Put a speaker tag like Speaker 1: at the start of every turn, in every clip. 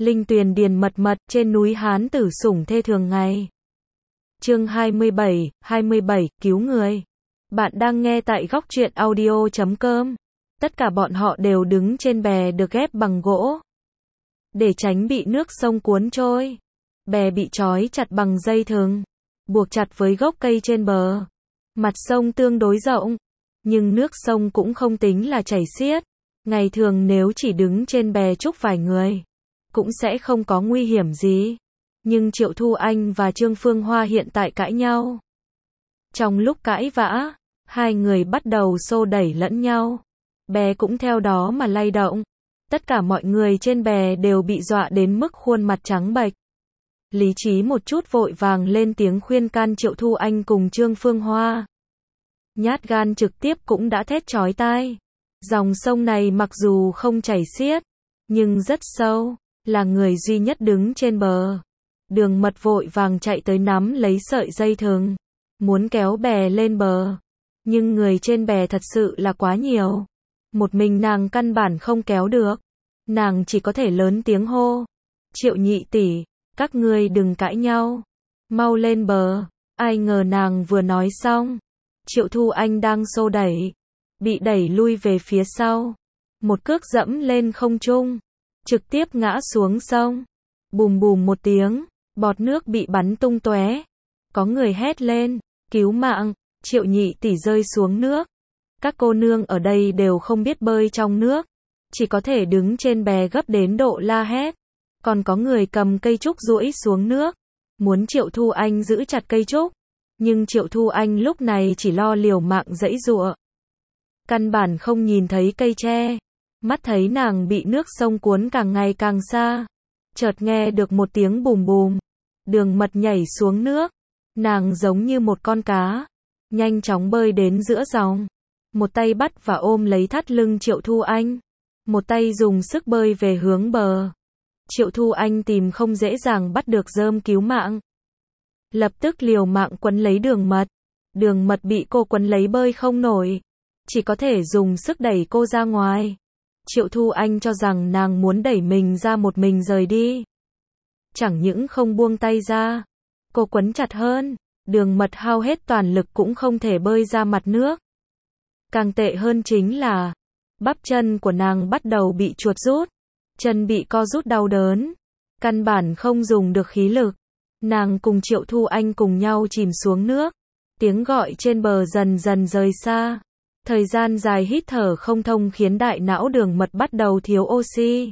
Speaker 1: Linh tuyền điền mật mật, trên núi Hán tử sủng thê thường ngày. Chương 27, cứu người. Bạn đang nghe tại góc truyện audio.com. Tất cả bọn họ đều đứng trên bè được ghép bằng gỗ, để tránh bị nước sông cuốn trôi. Bè bị trói chặt bằng dây thừng, buộc chặt với gốc cây trên bờ. Mặt sông tương đối rộng, nhưng nước sông cũng không tính là chảy xiết. Ngày thường nếu chỉ đứng trên bè chúc vài người, cũng sẽ không có nguy hiểm gì. Nhưng Triệu Thu Anh và Trương Phương Hoa hiện tại cãi nhau. Trong lúc cãi vã, hai người bắt đầu xô đẩy lẫn nhau. Bè cũng theo đó mà lay động. Tất cả mọi người trên bè đều bị dọa đến mức khuôn mặt trắng bệch. Lý trí một chút vội vàng lên tiếng khuyên can Triệu Thu Anh cùng Trương Phương Hoa. Nhát gan trực tiếp cũng đã thét chói tai. Dòng sông này mặc dù không chảy xiết, nhưng rất sâu. Là người duy nhất đứng trên bờ. Đường Mật vội vàng chạy tới nắm lấy sợi dây thừng, muốn kéo bè lên bờ. Nhưng người trên bè thật sự là quá nhiều. Một mình nàng căn bản không kéo được. Nàng chỉ có thể lớn tiếng hô. Triệu nhị tỷ, các ngươi đừng cãi nhau. Mau lên bờ. Ai ngờ nàng vừa nói xong, Triệu Thu Anh đang xô đẩy, bị đẩy lui về phía sau. Một cước dẫm lên không trung, trực tiếp ngã xuống sông. Bùm bùm một tiếng, bọt nước bị bắn tung tóe. Có người hét lên, cứu mạng, Triệu nhị tỷ rơi xuống nước. Các cô nương ở đây đều không biết bơi trong nước, chỉ có thể đứng trên bè gấp đến độ la hét. Còn có người cầm cây trúc duỗi xuống nước, muốn Triệu Thu Anh giữ chặt cây trúc. Nhưng Triệu Thu Anh lúc này chỉ lo liều mạng giãy giụa. Căn bản không nhìn thấy cây tre. Mắt thấy nàng bị nước sông cuốn càng ngày càng xa. Chợt nghe được một tiếng bùm bùm. Đường Mật nhảy xuống nước. Nàng giống như một con cá, nhanh chóng bơi đến giữa dòng. Một tay bắt và ôm lấy thắt lưng Triệu Thu Anh. Một tay dùng sức bơi về hướng bờ. Triệu Thu Anh tìm không dễ dàng bắt được rơm cứu mạng. Lập tức liều mạng quấn lấy Đường Mật. Đường Mật bị cô quấn lấy bơi không nổi, chỉ có thể dùng sức đẩy cô ra ngoài. Triệu Thu Anh cho rằng nàng muốn đẩy mình ra một mình rời đi. Chẳng những không buông tay ra, cô quấn chặt hơn. Đường Mật hao hết toàn lực cũng không thể bơi ra mặt nước. Càng tệ hơn chính là bắp chân của nàng bắt đầu bị chuột rút. Chân bị co rút đau đớn, căn bản không dùng được khí lực. Nàng cùng Triệu Thu Anh cùng nhau chìm xuống nước. Tiếng gọi trên bờ dần dần rời xa. Thời gian dài hít thở không thông khiến đại não Đường Mật bắt đầu thiếu oxy.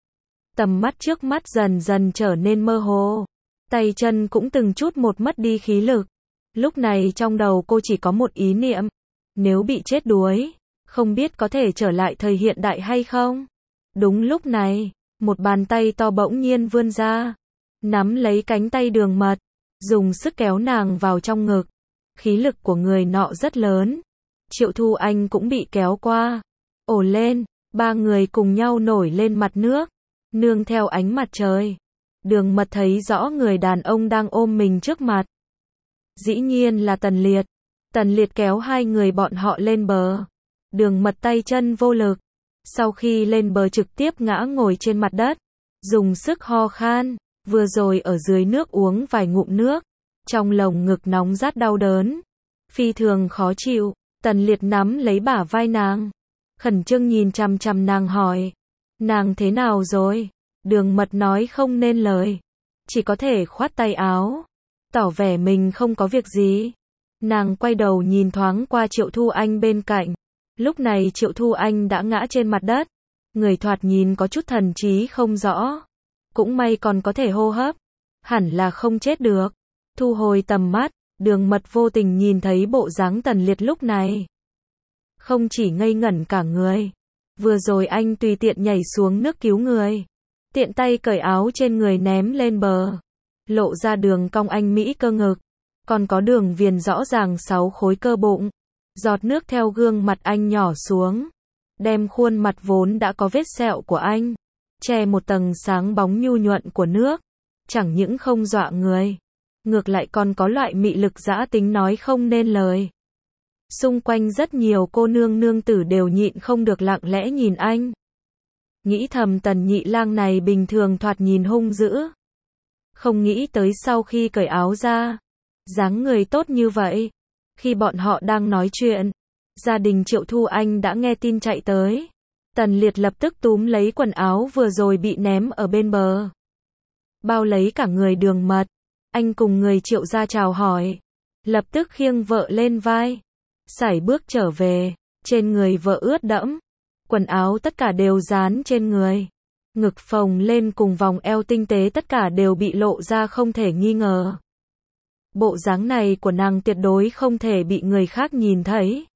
Speaker 1: Tầm mắt trước mắt dần dần trở nên mơ hồ. Tay chân cũng từng chút một mất đi khí lực. Lúc này trong đầu cô chỉ có một ý niệm. Nếu bị chết đuối, không biết có thể trở lại thời hiện đại hay không? Đúng lúc này, một bàn tay to bỗng nhiên vươn ra, nắm lấy cánh tay Đường Mật, dùng sức kéo nàng vào trong ngực. Khí lực của người nọ rất lớn. Triệu Thu Anh cũng bị kéo qua. Ồ lên, ba người cùng nhau nổi lên mặt nước, nương theo ánh mặt trời. Đường Mật thấy rõ người đàn ông đang ôm mình trước mặt. Dĩ nhiên là Tần Liệt. Tần Liệt kéo hai người bọn họ lên bờ. Đường Mật tay chân vô lực. Sau khi lên bờ trực tiếp ngã ngồi trên mặt đất, dùng sức ho khan. Vừa rồi ở dưới nước uống vài ngụm nước, trong lồng ngực nóng rát đau đớn, phi thường khó chịu. Tần Liệt nắm lấy bả vai nàng, khẩn trương nhìn chằm chằm nàng hỏi, nàng thế nào rồi? Đường Mật nói không nên lời, chỉ có thể khoát tay áo, tỏ vẻ mình không có việc gì. Nàng quay đầu nhìn thoáng qua Triệu Thu Anh bên cạnh. Lúc này Triệu Thu Anh đã ngã trên mặt đất, người thoạt nhìn có chút thần trí không rõ. Cũng may còn có thể hô hấp, hẳn là không chết được. Thu hồi tầm mắt, Đường Mật vô tình nhìn thấy bộ dáng Tần Liệt lúc này. Không chỉ ngây ngẩn cả người, vừa rồi anh tùy tiện nhảy xuống nước cứu người, tiện tay cởi áo trên người ném lên bờ, lộ ra đường cong anh mỹ cơ ngực, còn có đường viền rõ ràng 6 khối cơ bụng. Giọt nước theo gương mặt anh nhỏ xuống, đem khuôn mặt vốn đã có vết sẹo của anh che một tầng sáng bóng nhu nhuận của nước. Chẳng những không dọa người, ngược lại còn có loại mị lực dã tính nói không nên lời. Xung quanh rất nhiều cô nương nương tử đều nhịn không được lặng lẽ nhìn anh. Nghĩ thầm Tần Nhị Lang này bình thường thoạt nhìn hung dữ. Không nghĩ tới sau khi cởi áo ra, dáng người tốt như vậy. Khi bọn họ đang nói chuyện, gia đình Triệu Thu Anh đã nghe tin chạy tới. Tần Liệt lập tức túm lấy quần áo vừa rồi bị ném ở bên bờ. Bao lấy cả người Đường Mật. Anh cùng người Triệu ra chào hỏi. Lập tức khiêng vợ lên vai. Sải bước trở về. Trên người vợ ướt đẫm. Quần áo tất cả đều dán trên người. Ngực phồng lên cùng vòng eo tinh tế tất cả đều bị lộ ra không thể nghi ngờ. Bộ dáng này của nàng tuyệt đối không thể bị người khác nhìn thấy.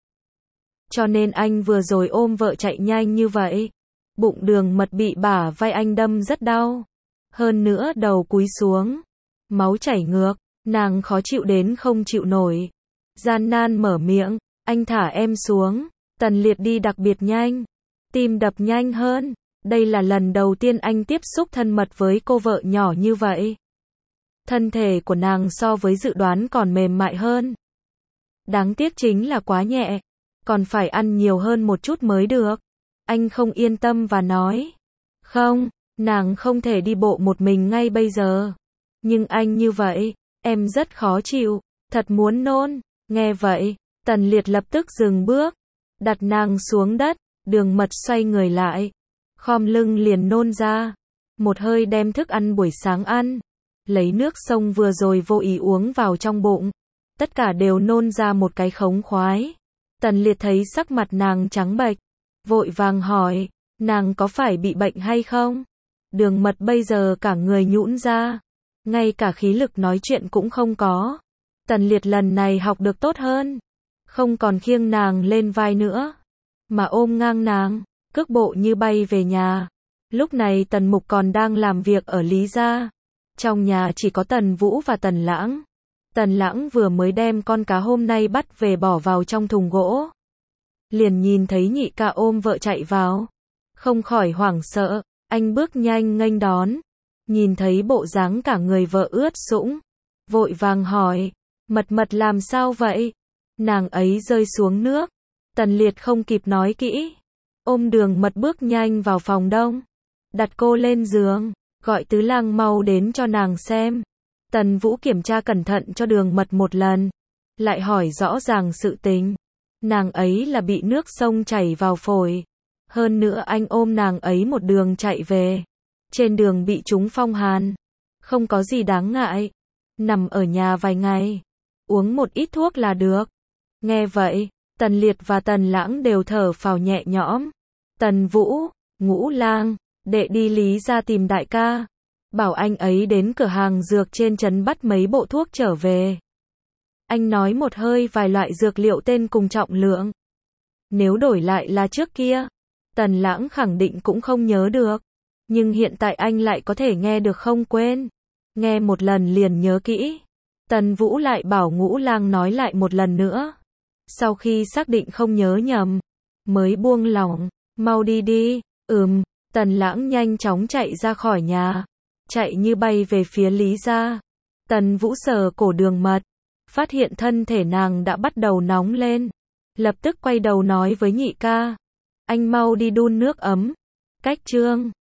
Speaker 1: Cho nên anh vừa rồi ôm vợ chạy nhanh như vậy. Bụng Đường Mật bị bả vai anh đâm rất đau. Hơn nữa đầu cúi xuống. Máu chảy ngược. Nàng khó chịu đến không chịu nổi. Gian nan mở miệng. Anh thả em xuống. Tần Liệt đi đặc biệt nhanh. Tim đập nhanh hơn. Đây là lần đầu tiên anh tiếp xúc thân mật với cô vợ nhỏ như vậy. Thân thể của nàng so với dự đoán còn mềm mại hơn. Đáng tiếc chính là quá nhẹ. Còn phải ăn nhiều hơn một chút mới được. Anh không yên tâm và nói. Không, nàng không thể đi bộ một mình ngay bây giờ. Nhưng anh như vậy, em rất khó chịu, thật muốn nôn. Nghe vậy, Tần Liệt lập tức dừng bước. Đặt nàng xuống đất, Đường Mật xoay người lại. Khom lưng liền nôn ra. Một hơi đem thức ăn buổi sáng ăn. Lấy nước sông vừa rồi vô ý uống vào trong bụng. Tất cả đều nôn ra một cái khống khoái. Tần Liệt thấy sắc mặt nàng trắng bệch. Vội vàng hỏi, nàng có phải bị bệnh hay không? Đường Mật bây giờ cả người nhũn ra. Ngay cả khí lực nói chuyện cũng không có. Tần Liệt lần này học được tốt hơn. Không còn khiêng nàng lên vai nữa. Mà ôm ngang nàng. Cước bộ như bay về nhà. Lúc này Tần Mục còn đang làm việc ở Lý gia. Trong nhà chỉ có Tần Vũ và Tần Lãng. Tần Lãng vừa mới đem con cá hôm nay bắt về bỏ vào trong thùng gỗ. Liền nhìn thấy nhị ca ôm vợ chạy vào. Không khỏi hoảng sợ, anh bước nhanh nghênh đón. Nhìn thấy bộ dáng cả người vợ ướt sũng. Vội vàng hỏi, Mật làm sao vậy? Nàng ấy rơi xuống nước. Tần Liệt không kịp nói kỹ. Ôm Đường Mật bước nhanh vào phòng đông. Đặt cô lên giường, gọi Tứ Lang mau đến cho nàng xem. Tần Vũ kiểm tra cẩn thận cho Đường Mật một lần. Lại hỏi rõ ràng sự tình. Nàng ấy là bị nước sông chảy vào phổi. Hơn nữa anh ôm nàng ấy một đường chạy về. Trên đường bị trúng phong hàn. Không có gì đáng ngại. Nằm ở nhà vài ngày. Uống một ít thuốc là được. Nghe vậy, Tần Liệt và Tần Lãng đều thở phào nhẹ nhõm. Tần Vũ, Ngũ Lang, đệ đi Lý ra tìm đại ca. Bảo anh ấy đến cửa hàng dược trên trấn bắt mấy bộ thuốc trở về. Anh nói một hơi vài loại dược liệu tên cùng trọng lượng. Nếu đổi lại là trước kia, Tần Lãng khẳng định cũng không nhớ được. Nhưng hiện tại anh lại có thể nghe được không quên. Nghe một lần liền nhớ kỹ. Tần Vũ lại bảo Ngũ Lang nói lại một lần nữa. Sau khi xác định không nhớ nhầm, mới buông lỏng. Mau đi đi. Tần Lãng nhanh chóng chạy ra khỏi nhà. Chạy như bay về phía Lý gia. Tần Vũ sờ cổ Đường Mật. Phát hiện thân thể nàng đã bắt đầu nóng lên. Lập tức quay đầu nói với nhị ca. Anh mau đi đun nước ấm. Cách chương